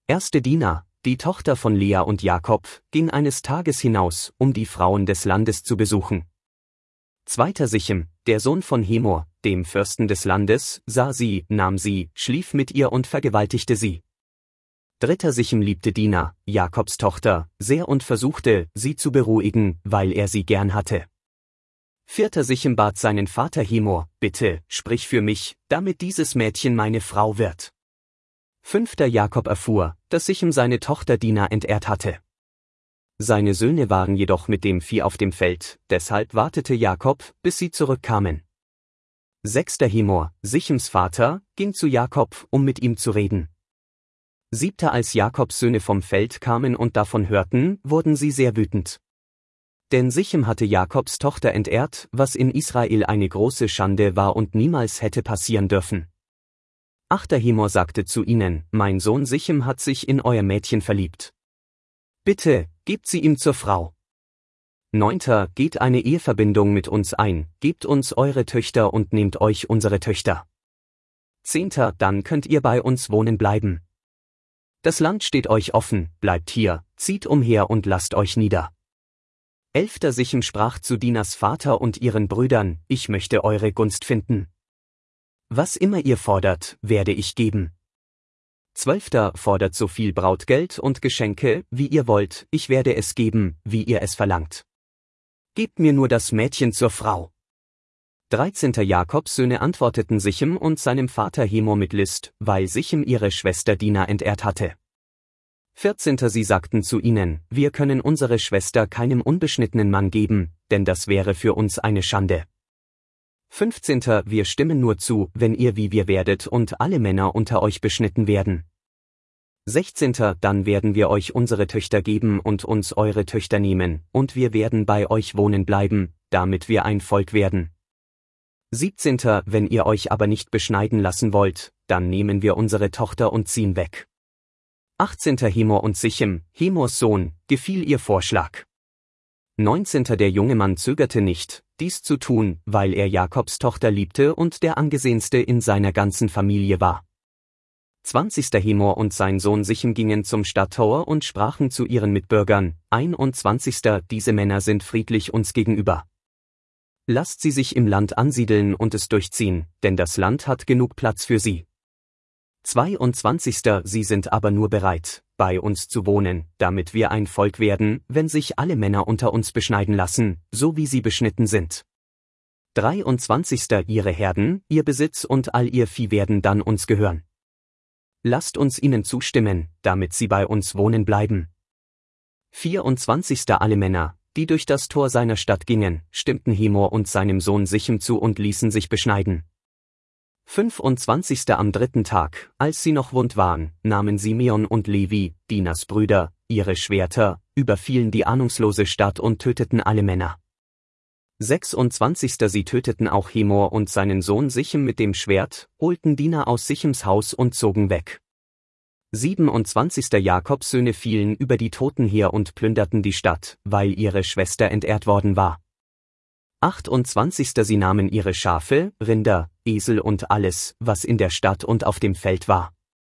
Erste Dina, die Tochter von Lea und Jakob, ging eines Tages hinaus, um die Frauen des Landes zu besuchen. Zweiter Sichem, der Sohn von Hemor, dem Fürsten des Landes, sah sie, nahm sie, schlief mit ihr und vergewaltigte sie. Dritter Sichem liebte Dina, Jakobs Tochter, sehr und versuchte, sie zu beruhigen, weil er sie gern hatte. Vierter Sichem bat seinen Vater Hemor, bitte, sprich für mich, damit dieses Mädchen meine Frau wird. Fünfter Jakob erfuhr, dass Sichem seine Tochter Dina entehrt hatte. Seine Söhne waren jedoch mit dem Vieh auf dem Feld, deshalb wartete Jakob, bis sie zurückkamen. Sechster Hemor, Sichems Vater, ging zu Jakob, um mit ihm zu reden. Siebter Als Jakobs Söhne vom Feld kamen und davon hörten, wurden sie sehr wütend. Denn Sichem hatte Jakobs Tochter entehrt, was in Israel eine große Schande war und niemals hätte passieren dürfen. Achter Hemor sagte zu ihnen, mein Sohn Sichem hat sich in euer Mädchen verliebt. Bitte, gebt sie ihm zur Frau. Neunter, geht eine Eheverbindung mit uns ein, gebt uns eure Töchter und nehmt euch unsere Töchter. Zehnter, dann könnt ihr bei uns wohnen bleiben. Das Land steht euch offen, bleibt hier, zieht umher und lasst euch nieder. Elfter Sichem sprach zu Dinas Vater und ihren Brüdern, ich möchte eure Gunst finden. Was immer ihr fordert, werde ich geben. Zwölfter, fordert so viel Brautgeld und Geschenke, wie ihr wollt, ich werde es geben, wie ihr es verlangt. Gebt mir nur das Mädchen zur Frau. 13. Jakobs Söhne antworteten Sichem und seinem Vater Hemor mit List, weil Sichem ihre Schwester Dina entehrt hatte. 14. Sie sagten zu ihnen, wir können unsere Schwester keinem unbeschnittenen Mann geben, denn das wäre für uns eine Schande. 15. Wir stimmen nur zu, wenn ihr wie wir werdet und alle Männer unter euch beschnitten werden. 16. Dann werden wir euch unsere Töchter geben und uns eure Töchter nehmen, und wir werden bei euch wohnen bleiben, damit wir ein Volk werden. 17. Wenn ihr euch aber nicht beschneiden lassen wollt, dann nehmen wir unsere Tochter und ziehen weg. 18. Hemor und Sichem, Hemors Sohn, gefiel ihr Vorschlag. 19. Der junge Mann zögerte nicht, dies zu tun, weil er Jakobs Tochter liebte und der angesehenste in seiner ganzen Familie war. 20. Hemor und sein Sohn Sichem gingen zum Stadttor und sprachen zu ihren Mitbürgern, 21. Diese Männer sind friedlich uns gegenüber. Lasst sie sich im Land ansiedeln und es durchziehen, denn das Land hat genug Platz für sie. 22. Sie sind aber nur bereit, bei uns zu wohnen, damit wir ein Volk werden, wenn sich alle Männer unter uns beschneiden lassen, so wie sie beschnitten sind. 23. Ihre Herden, ihr Besitz und all ihr Vieh werden dann uns gehören. Lasst uns ihnen zustimmen, damit sie bei uns wohnen bleiben. 24. Alle Männer, die durch das Tor seiner Stadt gingen, stimmten Hemor und seinem Sohn Sichem zu und ließen sich beschneiden. 25. Am dritten Tag, als sie noch wund waren, nahmen Simeon und Levi, Dinas Brüder, ihre Schwerter, überfielen die ahnungslose Stadt und töteten alle Männer. 26. Sie töteten auch Hemor und seinen Sohn Sichem mit dem Schwert, holten Dina aus Sichems Haus und zogen weg. 27. Jakobs Söhne fielen über die Toten her und plünderten die Stadt, weil ihre Schwester entehrt worden war. 28. Sie nahmen ihre Schafe, Rinder, Esel und alles, was in der Stadt und auf dem Feld war.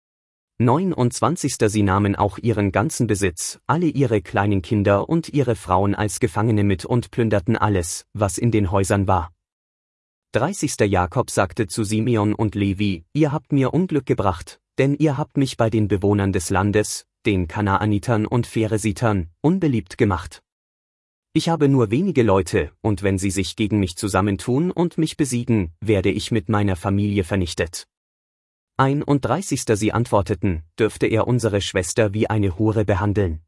29. Sie nahmen auch ihren ganzen Besitz, alle ihre kleinen Kinder und ihre Frauen als Gefangene mit und plünderten alles, was in den Häusern war. 30. Jakob sagte zu Simeon und Levi, ihr habt mir Unglück gebracht, denn ihr habt mich bei den Bewohnern des Landes, den Kanaanitern und Pheresitern, unbeliebt gemacht. Ich habe nur wenige Leute, und wenn sie sich gegen mich zusammentun und mich besiegen, werde ich mit meiner Familie vernichtet. 31. Sie antworteten, dürfte er unsere Schwester wie eine Hure behandeln.